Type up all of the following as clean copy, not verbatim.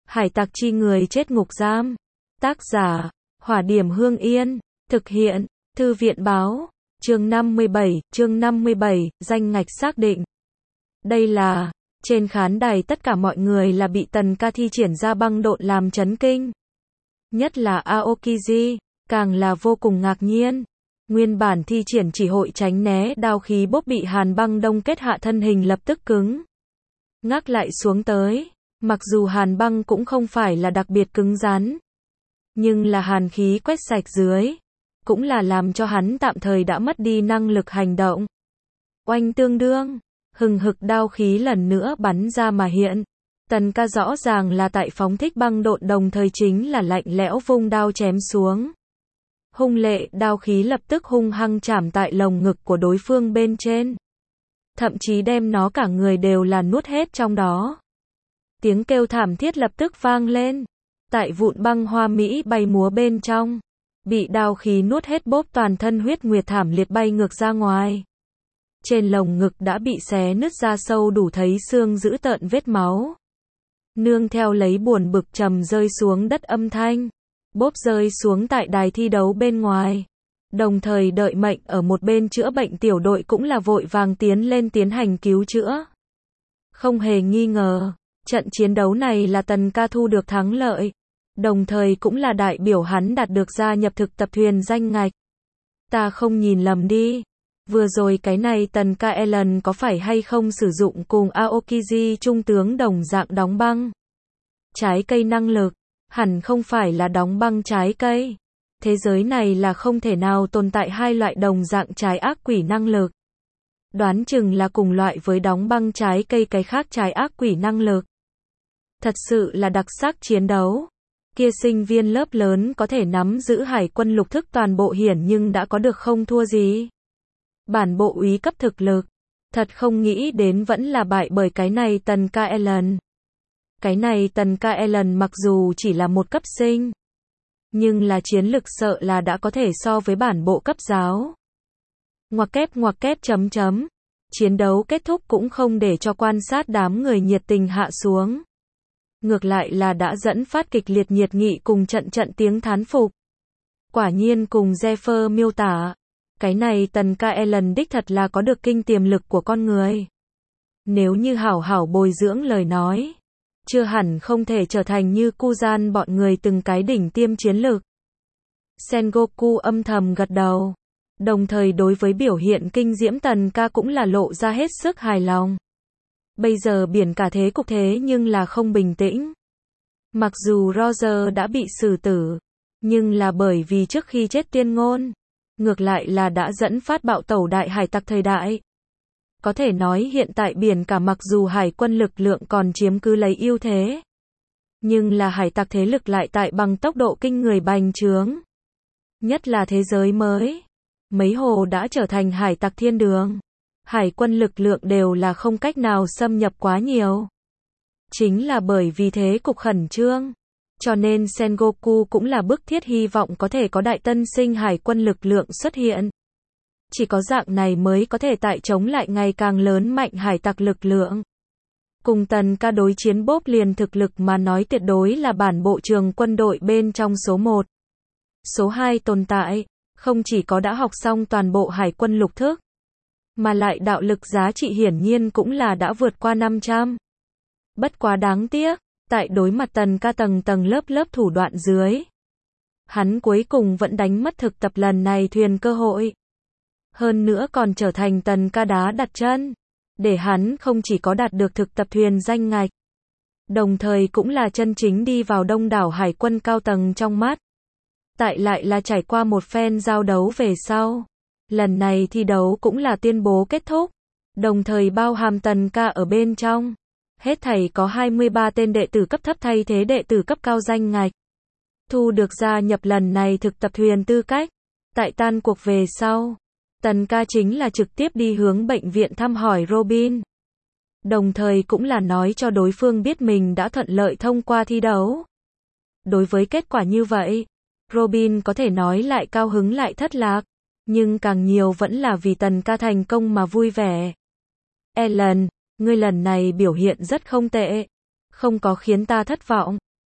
Hải tặc chi người chết ngục giam. Tác giả, Hỏa Điểm Hương Yên. Thực hiện, Thư viện Báo. Chương 57, danh ngạch xác định. Đây là, trên khán đài tất cả mọi người là bị Tần Ca thi triển ra băng độn làm chấn kinh. Nhất là Aokiji, càng là vô cùng ngạc nhiên. Nguyên bản thi triển chỉ hội tránh né đao khí bốc bị hàn băng đông kết hạ, thân hình lập tức cứng ngắc lại xuống tới. Mặc dù hàn băng cũng không phải là đặc biệt cứng rắn, nhưng là hàn khí quét sạch dưới, cũng là làm cho hắn tạm thời đã mất đi năng lực hành động. Oanh tương đương, hừng hực đao khí lần nữa bắn ra mà hiện. Tần Ca rõ ràng là tại phóng thích băng độn, đồng thời chính là lạnh lẽo vung đao chém xuống. Hung lệ đao khí lập tức hung hăng chạm tại lồng ngực của đối phương bên trên, thậm chí đem nó cả người đều là nuốt hết trong đó. Tiếng kêu thảm thiết lập tức vang lên. Tại vụn băng hoa mỹ bay múa bên trong, bị đao khí nuốt hết bốp toàn thân huyết nguyệt thảm liệt bay ngược ra ngoài. Trên lồng ngực đã bị xé nứt ra sâu đủ thấy xương dữ tợn vết máu. Nương theo lấy buồn bực trầm rơi xuống đất âm thanh, bốp rơi xuống tại đài thi đấu bên ngoài. Đồng thời đợi mệnh ở một bên chữa bệnh tiểu đội cũng là vội vàng tiến lên tiến hành cứu chữa. Không hề nghi ngờ, trận chiến đấu này là Tần Ca thu được thắng lợi, đồng thời cũng là đại biểu hắn đạt được gia nhập thực tập thuyền danh ngạch. Ta không nhìn lầm đi, vừa rồi cái này Tần Ca Ellen có phải hay không sử dụng cùng Aokiji trung tướng đồng dạng đóng băng trái cây năng lực? Hẳn không phải là đóng băng trái cây. Thế giới này là không thể nào tồn tại hai loại đồng dạng trái ác quỷ năng lực. Đoán chừng là cùng loại với đóng băng trái cây cái khác trái ác quỷ năng lực. Thật sự là đặc sắc chiến đấu. Kia sinh viên lớp lớn có thể nắm giữ hải quân lục thức toàn bộ hiển nhưng đã có được không thua gì. Bản bộ úy cấp thực lực. Thật không nghĩ đến vẫn là bại bởi cái này Tần Ca Ellen. Cái này Tần Ca Ellen mặc dù chỉ là một cấp sinh, nhưng là chiến lực sợ là đã có thể so với bản bộ cấp giáo. Ngoặc kép chấm. Chiến đấu kết thúc cũng không để cho quan sát đám người nhiệt tình hạ xuống. Ngược lại là đã dẫn phát kịch liệt nhiệt nghị cùng trận tiếng thán phục. Quả nhiên cùng Zephyr miêu tả, cái này Tần Ca Ellen đích thật là có được kinh tiềm lực của con người. Nếu như hảo hảo bồi dưỡng lời nói, chưa hẳn không thể trở thành như Kuzan bọn người từng cái đỉnh tiêm chiến lực. Sengoku âm thầm gật đầu, đồng thời đối với biểu hiện kinh diễm Tần Ca cũng là lộ ra hết sức hài lòng. Bây giờ biển cả thế cục thế nhưng là không bình tĩnh. Mặc dù Roger đã bị xử tử, nhưng là bởi vì trước khi chết tuyên ngôn, ngược lại là đã dẫn phát bạo tẩu đại hải tặc thời đại. Có thể nói hiện tại biển cả mặc dù hải quân lực lượng còn chiếm cứ lấy ưu thế, nhưng là hải tặc thế lực lại tại bằng tốc độ kinh người bành trướng. Nhất là thế giới mới, mấy hồ đã trở thành hải tặc thiên đường. Hải quân lực lượng đều là không cách nào xâm nhập quá nhiều. Chính là bởi vì thế cục khẩn trương, cho nên Sengoku cũng là bức thiết hy vọng có thể có đại tân sinh hải quân lực lượng xuất hiện. Chỉ có dạng này mới có thể tại chống lại ngày càng lớn mạnh hải tặc lực lượng. Cùng Tần Ca đối chiến bốp liền thực lực mà nói tuyệt đối là bản bộ trường quân đội bên trong số 1. Số 2 tồn tại, không chỉ có đã học xong toàn bộ hải quân lục thức, mà lại đạo lực giá trị hiển nhiên cũng là đã vượt qua 500. Bất quá đáng tiếc, tại đối mặt Tần Ca tầng lớp thủ đoạn dưới, hắn cuối cùng vẫn đánh mất thực tập lần này thuyền cơ hội. Hơn nữa còn trở thành Tần Ca đá đặt chân, để hắn không chỉ có đạt được thực tập thuyền danh ngạch, đồng thời cũng là chân chính đi vào đông đảo hải quân cao tầng trong mắt. Tại lại là trải qua một phen giao đấu về sau, lần này thi đấu cũng là tuyên bố kết thúc, đồng thời bao hàm Tần Ca ở bên trong. Hết thảy có 23 tên đệ tử cấp thấp thay thế đệ tử cấp cao danh ngạch, thu được gia nhập lần này thực tập thuyền tư cách. Tại tan cuộc về sau, Tần Ca chính là trực tiếp đi hướng bệnh viện thăm hỏi Robin, đồng thời cũng là nói cho đối phương biết mình đã thuận lợi thông qua thi đấu. Đối với kết quả như vậy, Robin có thể nói lại cao hứng lại thất lạc, nhưng càng nhiều vẫn là vì Tần Ca thành công mà vui vẻ. Ellen, ngươi lần này biểu hiện rất không tệ, không có khiến ta thất vọng.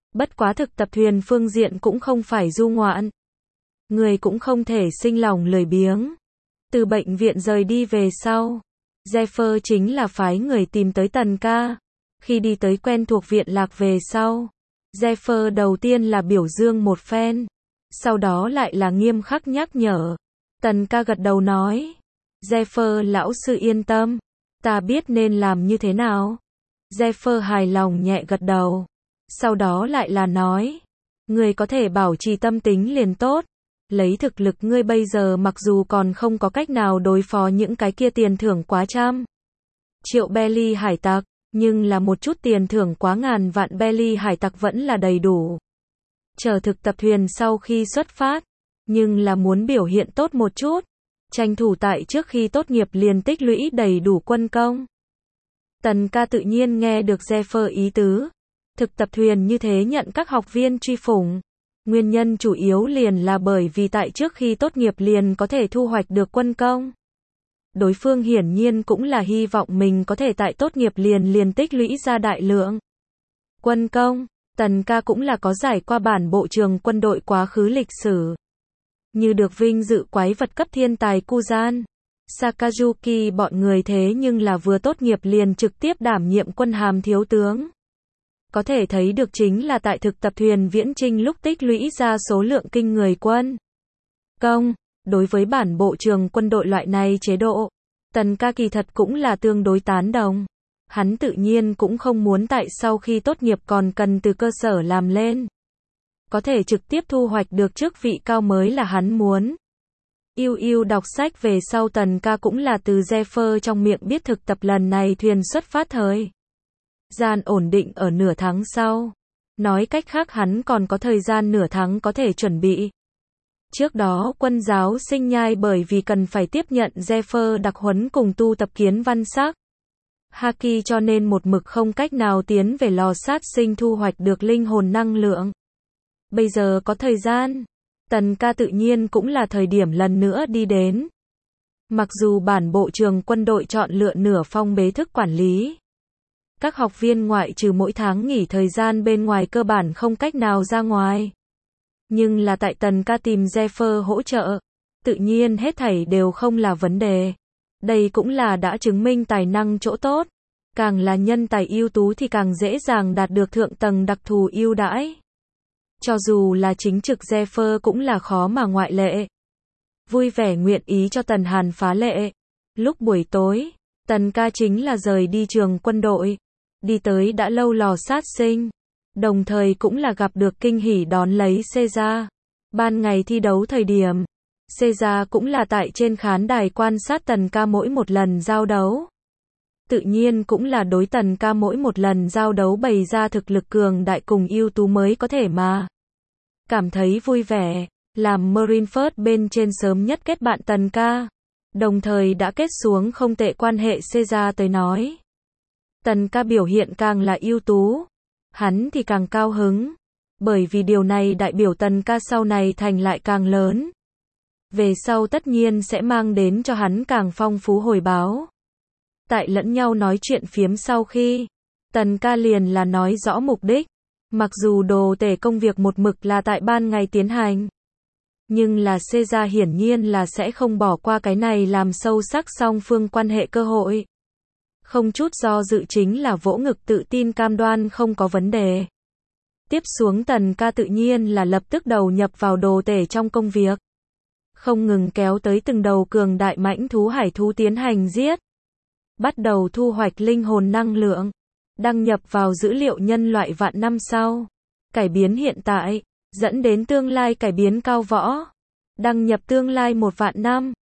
Bất quá thực tập thuyền phương diện cũng không phải du ngoạn. Người cũng không thể sinh lòng lười biếng. Từ bệnh viện rời đi về sau, Zephyr chính là phái người tìm tới Tần ca. Khi đi tới quen thuộc viện lạc về sau, Zephyr đầu tiên là biểu dương một phen, sau đó lại là nghiêm khắc nhắc nhở. Tần ca gật đầu nói, Zephyr lão sư yên tâm, ta biết nên làm như thế nào. Zephyr hài lòng nhẹ gật đầu, sau đó lại là nói, ngươi có thể bảo trì tâm tính liền tốt. Lấy thực lực ngươi bây giờ mặc dù còn không có cách nào đối phó những cái kia tiền thưởng quá trăm triệu belly hải tặc, nhưng là một chút tiền thưởng quá ngàn vạn belly hải tặc vẫn là đầy đủ. Chờ thực tập thuyền sau khi xuất phát, nhưng là muốn biểu hiện tốt một chút, tranh thủ tại trước khi tốt nghiệp liền tích lũy đầy đủ quân công. Tần ca tự nhiên nghe được Zephyr ý tứ. Thực tập thuyền như thế nhận các học viên truy phủng. Nguyên nhân chủ yếu liền là bởi vì tại trước khi tốt nghiệp liền có thể thu hoạch được quân công. Đối phương hiển nhiên cũng là hy vọng mình có thể tại tốt nghiệp liền tích lũy ra đại lượng quân công. Tần ca cũng là có giải qua bản bộ trường quân đội quá khứ lịch sử. Như được vinh dự quái vật cấp thiên tài Kuzan, Sakazuki bọn người thế nhưng là vừa tốt nghiệp liền trực tiếp đảm nhiệm quân hàm thiếu tướng. Có thể thấy được chính là tại thực tập thuyền viễn trinh lúc tích lũy ra số lượng kinh người quân công. Đối với bản bộ trường quân đội loại này chế độ, Tần ca kỳ thật cũng là tương đối tán đồng. Hắn tự nhiên cũng không muốn tại sau khi tốt nghiệp còn cần từ cơ sở làm lên. Có thể trực tiếp thu hoạch được chức vị cao mới là hắn muốn. Yêu đọc sách về sau Tần ca cũng là từ Zephyr trong miệng biết thực tập lần này thuyền xuất phát thời gian ổn định ở nửa tháng sau. Nói cách khác hắn còn có thời gian nửa tháng có thể chuẩn bị. Trước đó quân giáo sinh nhai bởi vì cần phải tiếp nhận Zephyr đặc huấn cùng tu tập kiến văn sắc Haki cho nên một mực không cách nào tiến về lò sát sinh thu hoạch được linh hồn năng lượng. Bây giờ có thời gian, Tần ca tự nhiên cũng là thời điểm lần nữa đi đến. Mặc dù bản bộ trường quân đội chọn lựa nửa phong bế thức quản lý, các học viên ngoại trừ mỗi tháng nghỉ thời gian bên ngoài cơ bản không cách nào ra ngoài. Nhưng là tại Tần ca tìm Zephyr hỗ trợ, tự nhiên hết thảy đều không là vấn đề. Đây cũng là đã chứng minh tài năng chỗ tốt. Càng là nhân tài ưu tú thì càng dễ dàng đạt được thượng tầng đặc thù ưu đãi. Cho dù là chính trực Zephyr cũng là khó mà ngoại lệ. Vui vẻ nguyện ý cho Tần Hàn phá lệ. Lúc buổi tối, Tần ca chính là rời đi trường quân đội. Đi tới đã lâu lò sát sinh. Đồng thời cũng là gặp được kinh hỉ đón lấy Caesar. Ban ngày thi đấu thời điểm, Caesar cũng là tại trên khán đài quan sát Tần ca mỗi một lần giao đấu. Tự nhiên cũng là đối Tần ca mỗi một lần giao đấu bày ra thực lực cường đại cùng ưu tú mới có thể mà cảm thấy vui vẻ. Làm Marineford bên trên sớm nhất kết bạn Tần ca, đồng thời đã kết xuống không tệ quan hệ Caesar tới nói. Tần ca biểu hiện càng là ưu tú, hắn thì càng cao hứng, bởi vì điều này đại biểu Tần ca sau này thành lại càng lớn. Về sau tất nhiên sẽ mang đến cho hắn càng phong phú hồi báo. Tại lẫn nhau nói chuyện phiếm sau khi, Tần ca liền là nói rõ mục đích. Mặc dù đồ tể công việc một mực là tại ban ngày tiến hành, nhưng là Caesar hiển nhiên là sẽ không bỏ qua cái này làm sâu sắc song phương quan hệ cơ hội. Không chút do dự chính là vỗ ngực tự tin cam đoan không có vấn đề. Tiếp xuống Tần ca tự nhiên là lập tức đầu nhập vào đồ tể trong công việc. Không ngừng kéo tới từng đầu cường đại mãnh thú hải thú tiến hành giết. Bắt đầu thu hoạch linh hồn năng lượng. Đăng nhập vào dữ liệu nhân loại vạn năm sau. Cải biến hiện tại, dẫn đến tương lai cải biến cao võ. Đăng nhập tương lai 1 vạn năm.